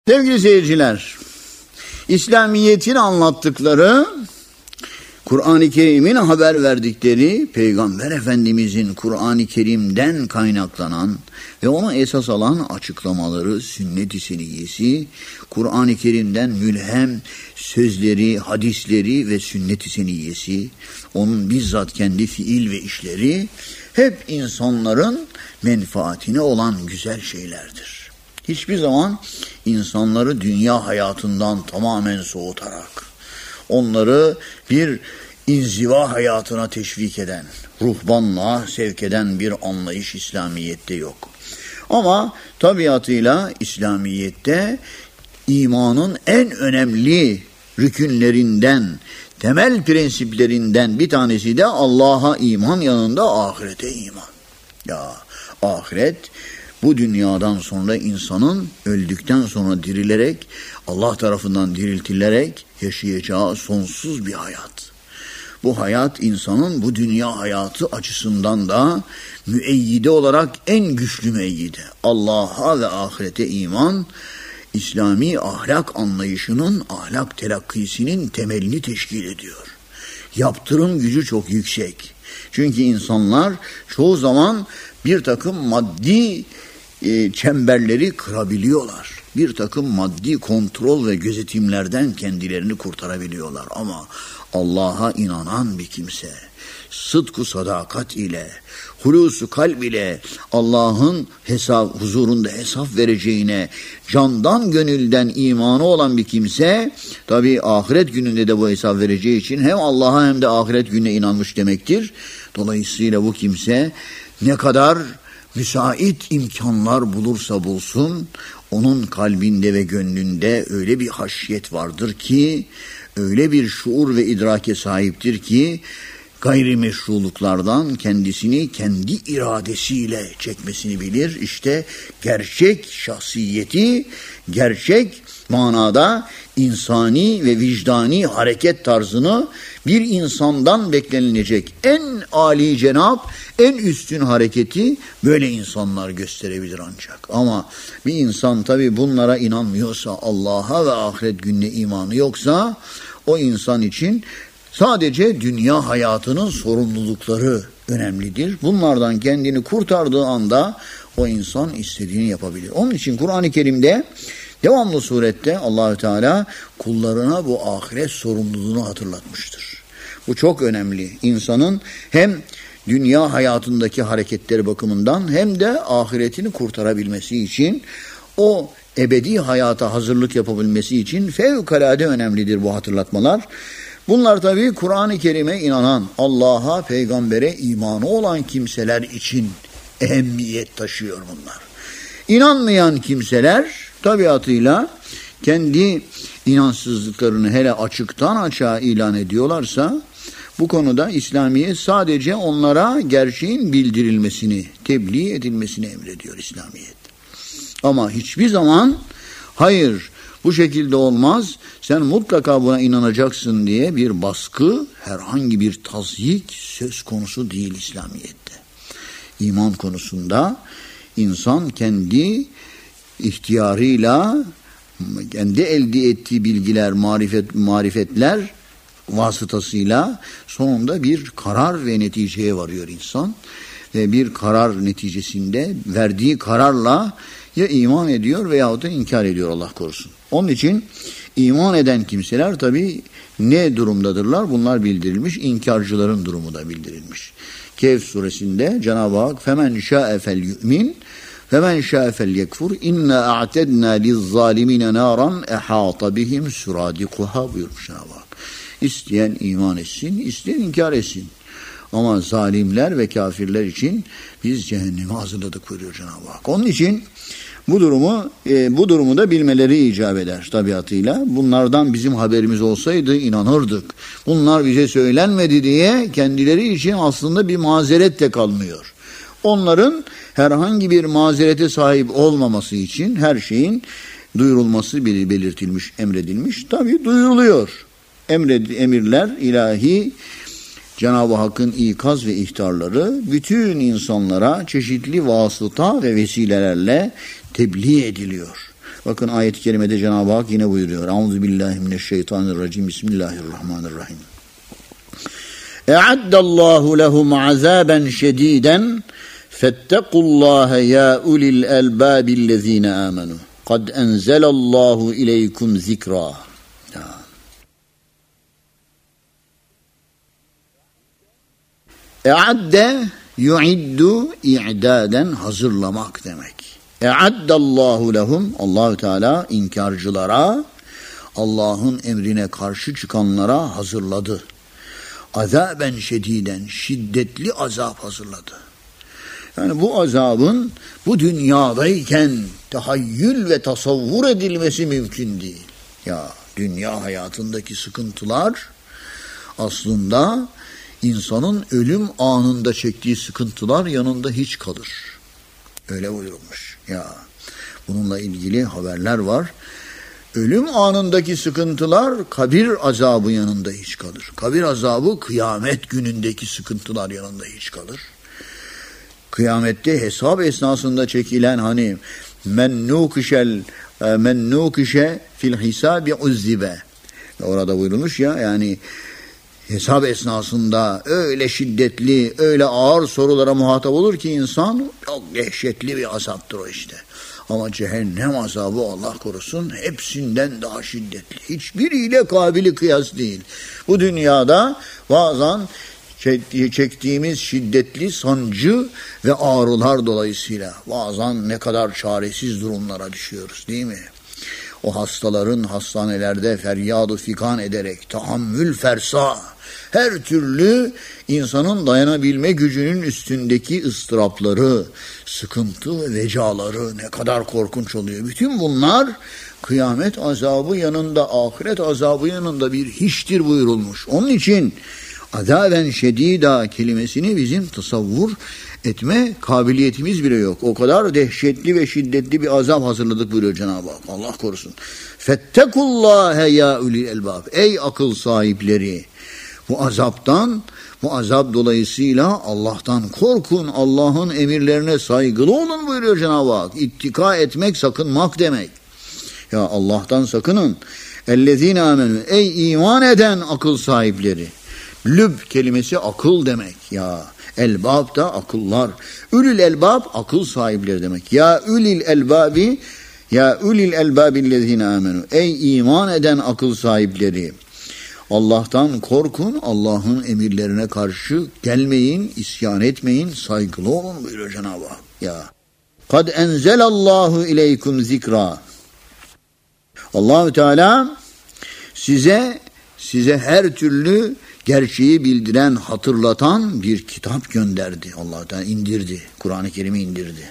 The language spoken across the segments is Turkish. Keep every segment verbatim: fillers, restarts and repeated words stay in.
Sevgili seyirciler, İslamiyet'in anlattıkları, Kur'an-ı Kerim'in haber verdikleri, Peygamber Efendimizin Kur'an-ı Kerim'den kaynaklanan ve ona esas alan açıklamaları, sünnet-i seniyyesi, Kur'an-ı Kerim'den mülhem sözleri, hadisleri ve sünnet-i seniyyesi, onun bizzat kendi fiil ve işleri, hep insanların menfaatine olan güzel şeylerdir. Hiçbir zaman insanları dünya hayatından tamamen soğutarak, onları bir inziva hayatına teşvik eden, ruhbanlığa sevk eden bir anlayış İslamiyet'te yok. Ama tabiatıyla İslamiyet'te imanın en önemli rükünlerinden, temel prensiplerinden bir tanesi de Allah'a iman, yanında ahirete iman. Ya ahiret, bu dünyadan sonra insanın öldükten sonra dirilerek, Allah tarafından diriltilerek yaşayacağı sonsuz bir hayat. Bu hayat insanın bu dünya hayatı açısından da müeyyide olarak en güçlü müeyyide. Allah'a ve ahirete iman, İslami ahlak anlayışının, ahlak telakkisinin temelini teşkil ediyor. Yaptırım gücü çok yüksek. Çünkü insanlar çoğu zaman bir takım maddi e, çemberleri kırabiliyorlar. Bir takım maddi kontrol ve gözetimlerden kendilerini kurtarabiliyorlar. Ama Allah'a inanan bir kimse, sıdku sadakat ile, hulusu kalb ile Allah'ın hesap, huzurunda hesap vereceğine candan gönülden imanı olan bir kimse, tabi ahiret gününde de bu hesap vereceği için hem Allah'a hem de ahiret gününe inanmış demektir. Dolayısıyla bu kimse ne kadar müsait imkanlar bulursa bulsun, onun kalbinde ve gönlünde öyle bir haşyet vardır ki, öyle bir şuur ve idrake sahiptir ki, gayrimeşruluklardan kendisini kendi iradesiyle çekmesini bilir. İşte gerçek şahsiyeti, gerçek manada insani ve vicdani hareket tarzını bir insandan beklenilecek en âli cenab, en üstün hareketi böyle insanlar gösterebilir ancak. Ama bir insan tabi bunlara inanmıyorsa, Allah'a ve ahiret gününe imanı yoksa, o insan için sadece dünya hayatının sorumlulukları önemlidir. Bunlardan kendini kurtardığı anda o insan istediğini yapabilir. Onun için Kur'an-ı Kerim'de devamlı surette Allahü Teala kullarına bu ahiret sorumluluğunu hatırlatmıştır. Bu çok önemli. İnsanın hem dünya hayatındaki hareketleri bakımından hem de ahiretini kurtarabilmesi için, o ebedi hayata hazırlık yapabilmesi için fevkalade önemlidir bu hatırlatmalar. Bunlar tabii Kur'an-ı Kerim'e inanan, Allah'a, peygambere imanı olan kimseler için ehemmiyet taşıyor bunlar. İnanmayan kimseler tabiatıyla kendi inansızlıklarını hele açıktan açığa ilan ediyorlarsa, bu konuda İslamiyet sadece onlara gerçeğin bildirilmesini, tebliğ edilmesini emrediyor İslamiyet. Ama hiçbir zaman hayır, bu şekilde olmaz, sen mutlaka buna inanacaksın diye bir baskı, herhangi bir tazyik söz konusu değil İslamiyet'te. İman konusunda insan kendi ihtiyarıyla, kendi elde ettiği bilgiler, marifet, marifetler vasıtasıyla sonunda bir karar ve neticeye varıyor insan. Ve bir karar neticesinde verdiği kararla ya iman ediyor veyahut da inkar ediyor, Allah korusun. Onun için iman eden kimseler tabii ne durumdadırlar? Bunlar bildirilmiş. İnkarcıların durumu da bildirilmiş. Kehf suresinde Cenab-ı Hak femen şa'e fel yu'min femen şa'e fel yekfur inna a'tedna lizzâlimine nâran ehâta bihim surâdikuhâ buyurmuş Cenab-ı Hak. İsteyen iman etsin, isteyen inkar etsin. Ama zalimler ve kafirler için biz cehennemi hazırladık buyuruyor Cenab-ı Hak. Onun için bu durumu e, bu durumu da bilmeleri icap eder tabiatıyla. Bunlardan bizim haberimiz olsaydı inanırdık. Bunlar bize söylenmedi diye kendileri için aslında bir mazeret de kalmıyor. Onların herhangi bir mazerete sahip olmaması için her şeyin duyurulması belirtilmiş, emredilmiş. Tabii duyuruluyor. Emred, emirler ilahi, Cenab-ı Hakk'ın ikaz ve ihtarları bütün insanlara çeşitli vasıta ve vesilelerle tebliğ ediliyor. Bakın ayet-i kerimede Cenab-ı Hak yine buyuruyor. Euzubillahimineşşeytanirracim. Bismillahirrahmanirrahim. E'addallahu lehum azaben şediden fettekullaha ya ulil elbâbillezîne âmenû. Kad enzelallahu ileykum zikra. E'adde yu'iddu i'daden hazırlamak demek. E'addallahu lehum, Allahü Teala inkarcılara, Allah'ın emrine karşı çıkanlara hazırladı. Azaben şediden, şiddetli azap hazırladı. Yani bu azabın bu dünyadayken tahayyül ve tasavvur edilmesi mümkün değil. Ya dünya hayatındaki sıkıntılar aslında insanın ölüm anında çektiği sıkıntılar yanında hiç kalır. Öyle buyurulmuş. Ya bununla ilgili haberler var. Ölüm anındaki sıkıntılar kabir azabı yanında hiç kalır. Kabir azabı kıyamet günündeki sıkıntılar yanında hiç kalır. Kıyamette hesap esnasında çekilen hani men nukişel men nukişe fil hisabi uzzibe. Orada buyurulmuş ya, yani hesap esnasında öyle şiddetli, öyle ağır sorulara muhatap olur ki insan, çok dehşetli bir azaptır o işte. Ama cehennem azabı Allah korusun hepsinden daha şiddetli. Hiçbiriyle kabili kıyas değil. Bu dünyada bazen çektiğimiz şiddetli sancı ve ağrılar dolayısıyla bazen ne kadar çaresiz durumlara düşüyoruz değil mi? O hastaların hastanelerde feryadu fikan ederek tahammül fersa, her türlü insanın dayanabilme gücünün üstündeki ıstırapları, sıkıntı ve vecaları ne kadar korkunç oluyor. Bütün bunlar kıyamet azabı yanında, ahiret azabı yanında bir hiçtir buyurulmuş. Onun için azaben şedida kelimesini bizim tasavvur etme kabiliyetimiz bile yok. O kadar dehşetli ve şiddetli bir azap hazırladık buyuruyor Cenab-ı Hak. Allah korusun. Fettekullâhe ya ulil elbâb. Ey akıl sahipleri. Bu azaptan, bu azap dolayısıyla Allah'tan korkun. Allah'ın emirlerine saygılı olun buyuruyor Cenab-ı Hak. İttika etmek, sakınmak demek. Ya Allah'tan sakının. Ellezîne âmenû. Ey iman eden akıl sahipleri. Lüb kelimesi akıl demek ya. Elbab da akıllar. Ülül elbab akıl sahipleri demek. Ya ülil elbabi, ya ülil elbabillezine amenu. Ey iman eden akıl sahipleri. Allah'tan korkun, Allah'ın emirlerine karşı gelmeyin, isyan etmeyin, saygılı olun buyuruyor Cenab-ı Hak. Ya. Kad enzelallahu ileykum zikra. Allahü Teala size size her türlü gerçeği bildiren, hatırlatan bir kitap gönderdi. Allah Teala indirdi. Kur'an-ı Kerim'i indirdi.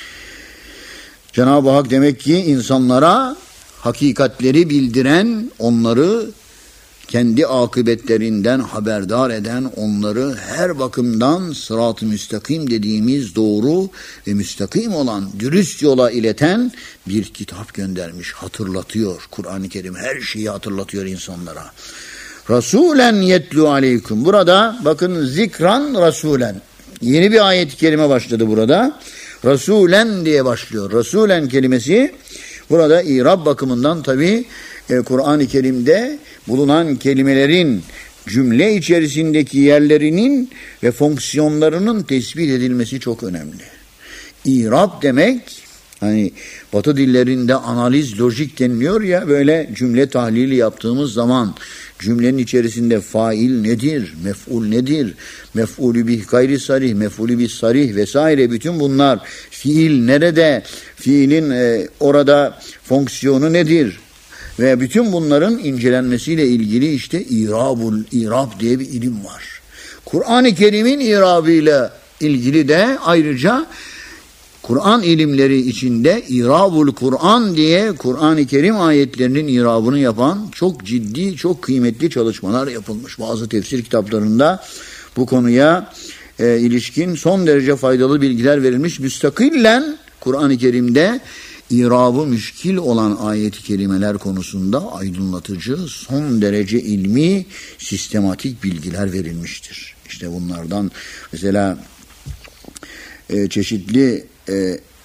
Cenab-ı Hak demek ki insanlara hakikatleri bildiren, onları kendi akıbetlerinden haberdar eden, onları her bakımdan sırat-ı müstakim dediğimiz doğru ve müstakim olan dürüst yola ileten bir kitap göndermiş. Hatırlatıyor. Kur'an-ı Kerim her şeyi hatırlatıyor insanlara. Rasulen yetlu aleykum. Burada bakın zikran rasulen. Yeni bir ayet-i kerime başladı burada. Rasulen diye başlıyor. Rasulen kelimesi burada İrab bakımından tabi e, Kur'an-ı Kerim'de bulunan kelimelerin cümle içerisindeki yerlerinin ve fonksiyonlarının tespit edilmesi çok önemli. İrab demek, hani Batı dillerinde analiz, lojik deniliyor ya, böyle cümle tahlili yaptığımız zaman cümlenin içerisinde fail nedir, mef'ul nedir, mef'ulü bih gayri sarih, mef'ulü bih sarih vesaire, bütün bunlar, fiil nerede, fiilin e, orada fonksiyonu nedir ve bütün bunların incelenmesiyle ilgili işte İrabul İrab diye bir ilim var. Kur'an-ı Kerim'in irabıyla ilgili de ayrıca Kur'an ilimleri içinde İrabul Kur'an diye Kur'an-ı Kerim ayetlerinin irabını yapan çok ciddi, çok kıymetli çalışmalar yapılmış. Bazı tefsir kitaplarında bu konuya e, ilişkin son derece faydalı bilgiler verilmiş. Müstakillen Kur'an-ı Kerim'de İrabı müşkil olan ayet-i kerimeler konusunda aydınlatıcı, son derece ilmi, sistematik bilgiler verilmiştir. İşte bunlardan mesela e, çeşitli e,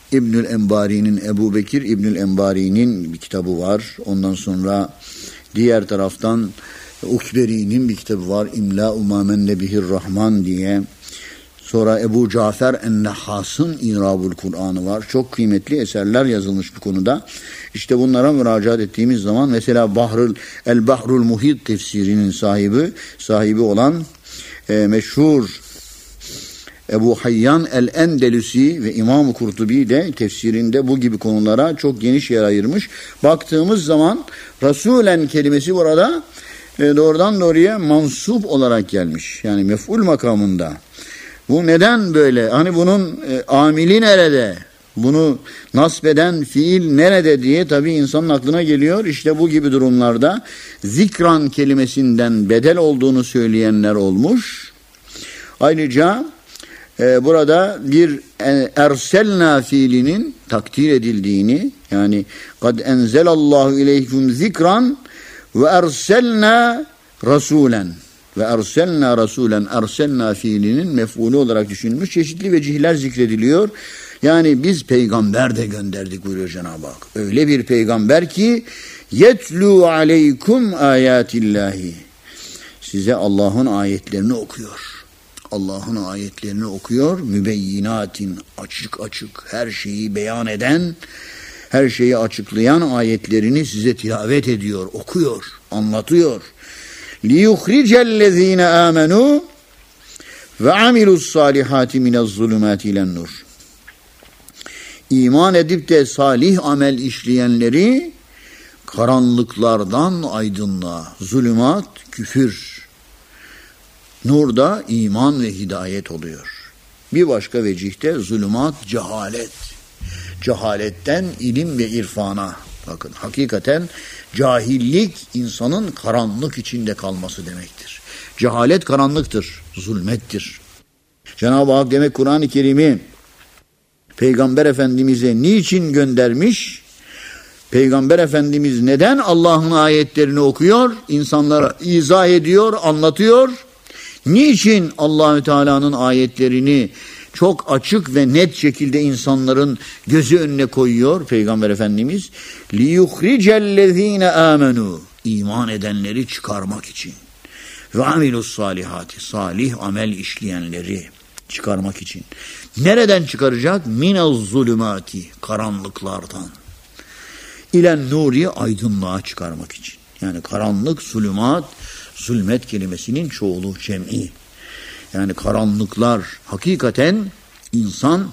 İbnül Enbari'nin, Ebu Bekir İbnül Enbari'nin bir kitabı var. Ondan sonra diğer taraftan Ukberi'nin bir kitabı var. İmla-u ma menne bihir Rahman diye. Sonra Ebu Cafer en-Nehhas'ın İrabul Kur'an'ı var. Çok kıymetli eserler yazılmış bu konuda. İşte bunlara müracaat ettiğimiz zaman mesela Bahrul El Bahrul Muhit tefsirinin sahibi sahibi olan e, meşhur Ebu Hayyan el-Endelüsi ve İmam-ı Kurtubi de tefsirinde bu gibi konulara çok geniş yer ayırmış. Baktığımız zaman Rasulen kelimesi burada e, doğrudan doğruya mansup olarak gelmiş. Yani mef'ul makamında. Bu neden böyle? Hani bunun e, amili nerede? Bunu nasbeden fiil nerede diye tabii insanın aklına geliyor. İşte bu gibi durumlarda zikran kelimesinden bedel olduğunu söyleyenler olmuş. Ayrıca e, burada bir e, erselna fiilinin takdir edildiğini, yani kad enzelallahu ileykum zikran ve erselna rasulen ve erselna rasulen, erselna fiilinin mef'ulü olarak düşünülmüş çeşitli vecihler zikrediliyor. Yani biz peygamber de gönderdik buyuruyor Cenab-ı Hak. Öyle bir peygamber ki yetlu aleykum ayatillahi, size Allah'ın ayetlerini okuyor. Allah'ın ayetlerini okuyor. Mübeyyinatin, açık açık her şeyi beyan eden, her şeyi açıklayan ayetlerini size tilavet ediyor, okuyor, anlatıyor. لِيُخْرِجَ الَّذ۪ينَ آمَنُوا وَعَمِلُوا الصَّالِحَاتِ مِنَ الظُّلُمَاتِ اِلَى النُّورِ. İman edip de salih amel işleyenleri karanlıklardan aydınlığa, zulümat, küfür, nurda iman ve hidayet oluyor. Bir başka vecihte zulümat, cehalet, cehaletten ilim ve irfana. Bakın hakikaten cahillik insanın karanlık içinde kalması demektir. Cehalet karanlıktır, zulmettir. Cenab-ı Hak demek Kur'an-ı Kerim'i Peygamber Efendimiz'e niçin göndermiş? Peygamber Efendimiz neden Allah'ın ayetlerini okuyor? İnsanlara izah ediyor, anlatıyor. Niçin Allahü Teala'nın ayetlerini çok açık ve net şekilde insanların gözü önüne koyuyor Peygamber Efendimiz? لِيُخْرِجَ الَّذ۪ينَ آمَنُوا, iman edenleri çıkarmak için. وَعَمِلُوا الصَّالِحَاتِ, salih amel işleyenleri çıkarmak için. Nereden çıkaracak? مِنَ الظُّلُمَاتِ, karanlıklardan. İlen nuri, aydınlığa çıkarmak için. Yani karanlık, zulümat, zulmet kelimesinin çoğulu, cem'i. Yani karanlıklar, hakikaten insan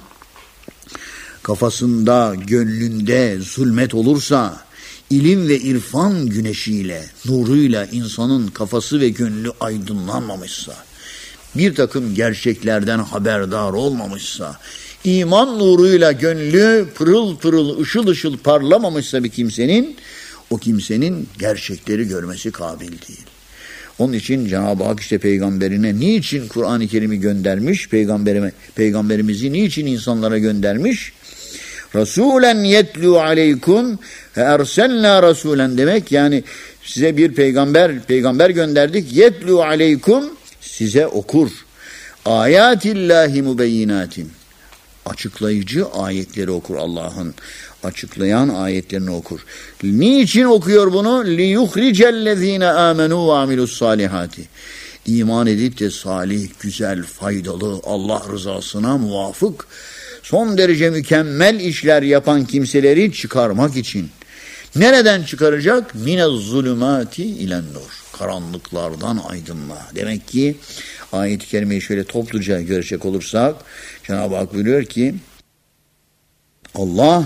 kafasında, gönlünde zulmet olursa, ilim ve irfan güneşiyle, nuruyla insanın kafası ve gönlü aydınlanmamışsa, bir takım gerçeklerden haberdar olmamışsa, iman nuruyla gönlü pırıl pırıl, ışıl ışıl parlamamışsa bir kimsenin, o kimsenin gerçekleri görmesi kabil değil. Onun için Cenab-ı Hak işte peygamberine niçin Kur'an-ı Kerim'i göndermiş? Peygamberime, peygamberimizi niçin insanlara göndermiş? Rasulen yetlu aleykum ve erselna rasulen demek, yani size bir peygamber peygamber gönderdik. Yetlu aleykum, size okur. Ayatillahi mubeyyinatin, açıklayıcı ayetleri okur Allah'ın. Açıklayan ayetlerini okur. Niçin okuyor bunu? لِيُخْرِجَ الَّذ۪ينَ آمَنُوا وَعَمِلُوا الصَّالِحَاتِ. İman edip de salih, güzel, faydalı, Allah rızasına muvafık, son derece mükemmel işler yapan kimseleri çıkarmak için. Nereden çıkaracak? مِنَ الظُّلُمَاتِ اِلَى النُّورِ. Karanlıklardan aydınlığa. Demek ki ayet-i kerimeyi şöyle topluca görecek olursak, Cenab-ı Hak buyuruyor ki, Allah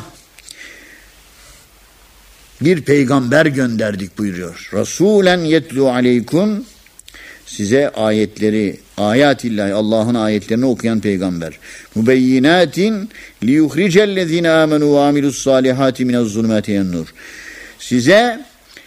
bir peygamber gönderdik buyuruyor. Rasulen yetlu aleykum, size ayetleri, ayatillahi, Allah'ın ayetlerini okuyan peygamber. Mubeyyinatin liyuhricellezine amenu ve amilus salihati minezzulumati en-nur. Size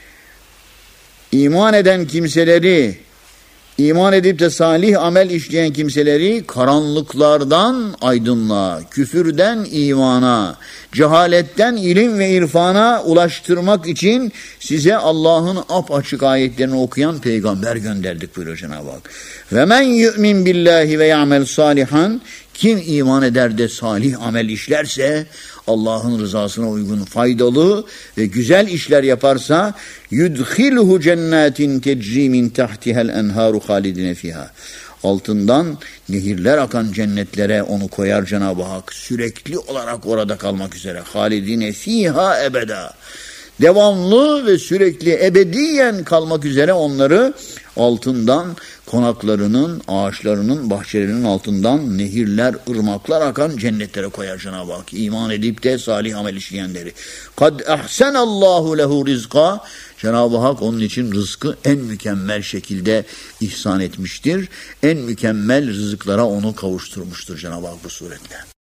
iman eden kimseleri, İman edip de salih amel işleyen kimseleri karanlıklardan aydınlığa, küfürden imana, cehaletten ilim ve irfana ulaştırmak için size Allah'ın apaçık ayetlerini okuyan peygamber gönderdik buyuruyor Cenab-ı Hak. Ve men yu'min billahi ve ya'mel salihan, kim iman eder de salih amel işlerse Allah'ın rızasına uygun faydalı ve güzel işler yaparsa yudkhilhu cennetin tecri min tahtiha'l enharu halidine fiha. Altından nehirler akan cennetlere onu koyar Cenab-ı Hak. Sürekli olarak orada kalmak üzere. Halidine fiha ebeda. Devamlı ve sürekli ebediyen kalmak üzere onları altından, konaklarının, ağaçlarının, bahçelerinin altından nehirler, ırmaklar akan cennetlere koyar Cenab-ı Hak. İman edip de salih amel işleyenleri. Kad ahsenallahu lehu rizqa. Cenab-ı Hak onun için rızkı en mükemmel şekilde ihsan etmiştir. En mükemmel rızıklara onu kavuşturmuştur Cenab-ı Hak bu suretle.